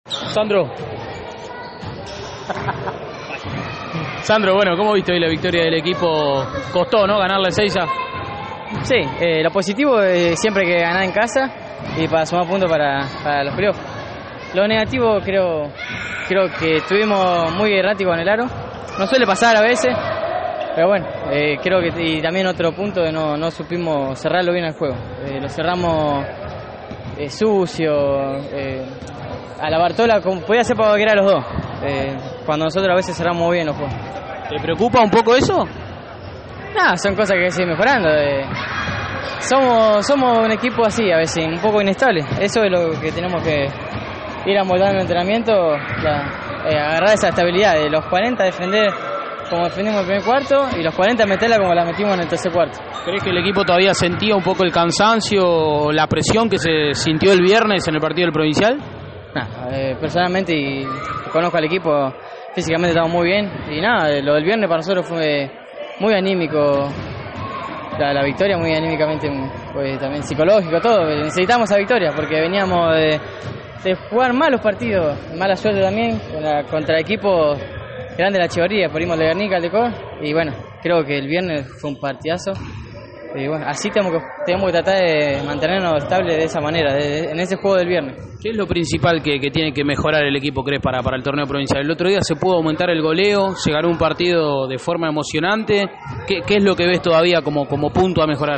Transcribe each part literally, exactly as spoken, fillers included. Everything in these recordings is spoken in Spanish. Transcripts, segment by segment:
Sandro. Sandro, bueno, ¿cómo viste hoy la victoria del equipo? Costó, ¿no? Ganarle seis a... Sí, eh, lo positivo es siempre que ganar en casa y para sumar puntos para, para los playoffs. Lo negativo creo, creo que estuvimos muy erráticos en el aro. Nos suele pasar a veces, pero bueno, eh, creo que y también otro punto que no, no supimos cerrarlo bien al juego. Eh, lo cerramos eh, sucio, eh, a la Bartola, como podía ser para cualquiera de los dos, eh, cuando nosotros a veces cerramos muy bien los juegos. ¿Te preocupa un poco eso? Nada, son cosas que hay que seguir mejorando. Eh. Somos, somos un equipo así, a veces un poco inestable. Eso es lo que tenemos que ir amoldando en el entrenamiento, la, eh, agarrar esa estabilidad de los cuarenta, defender como defendimos en el primer cuarto y los cuarenta meterla como la metimos en el tercer cuarto. ¿Crees que el equipo todavía sentía un poco el cansancio, la presión que se sintió el viernes en el partido del Provincial? Nah, eh, personalmente y conozco al equipo, físicamente estamos muy bien y nada, lo del viernes para nosotros fue muy anímico, la, la victoria muy anímicamente, pues también psicológico, todo. Necesitamos esa victoria porque veníamos de, de jugar malos partidos, mala suerte también contra, contra equipos grandes de la Chivarría, perdimos de Guernica, el de Cor, y bueno, creo que el viernes fue un partidazo. Y bueno, así tenemos que, tenemos que tratar de mantenernos estables de esa manera, de, de, en ese juego del viernes. ¿Qué es lo principal que, que tiene que mejorar el equipo, crees, para, para el torneo provincial? El otro día se pudo aumentar el goleo, se ganó un partido de forma emocionante. ¿Qué, qué es lo que ves todavía como, como punto a mejorar?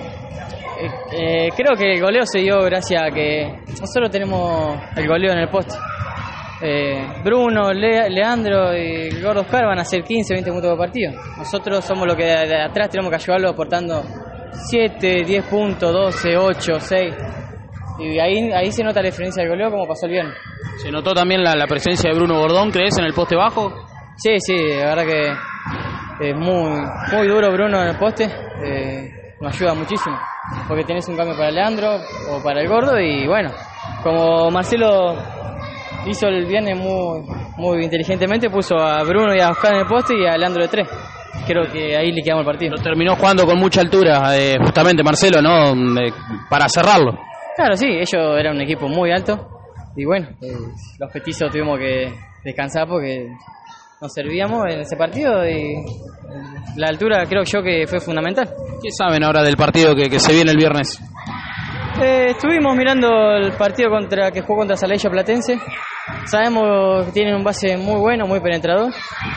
Eh, eh, creo que el goleo se dio gracias a que nosotros tenemos el goleo en el poste. Eh, Bruno, Le, Leandro y el Gordo Oscar van a hacer quince, veinte puntos por partido. Nosotros somos los que de, de atrás tenemos que ayudarlo aportando siete, diez puntos, doce, ocho, seis. Y ahí, ahí se nota la diferencia del goleo como pasó el viernes. ¿Se notó también la, la presencia de Bruno Bordón, crees, en el poste bajo? Sí, sí, la verdad que es muy, muy duro Bruno en el poste. Eh, nos ayuda muchísimo. Porque tenés un cambio para Leandro o para el Gordo y bueno, como Marcelo hizo el viernes muy, muy inteligentemente, puso a Bruno y a Oscar en el poste y a Leandro de tres. Creo que ahí le quedamos el partido. Lo terminó jugando con mucha altura, eh, justamente Marcelo, ¿no? Eh, para cerrarlo. Claro, sí, ellos eran un equipo muy alto y bueno, eh, los petizos tuvimos que descansar porque nos servíamos en ese partido y la altura creo yo que fue fundamental. ¿Qué saben ahora del partido que, que se viene el viernes? Eh, estuvimos mirando el partido contra que jugó contra Salello Platense. Sabemos que tienen un base muy bueno, muy penetrador.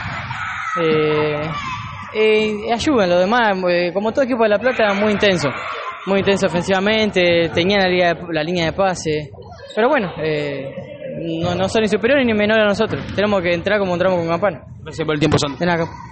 Eh, eh, ayudan los demás, eh, como todo equipo de La Plata, muy intenso. Muy intenso ofensivamente, tenían la, liga de, la línea de pase. Pero bueno, eh, no, no son ni superiores ni menores a nosotros. Tenemos que entrar como entramos con Campana. Gracias por el tiempo, Sandro. De nada.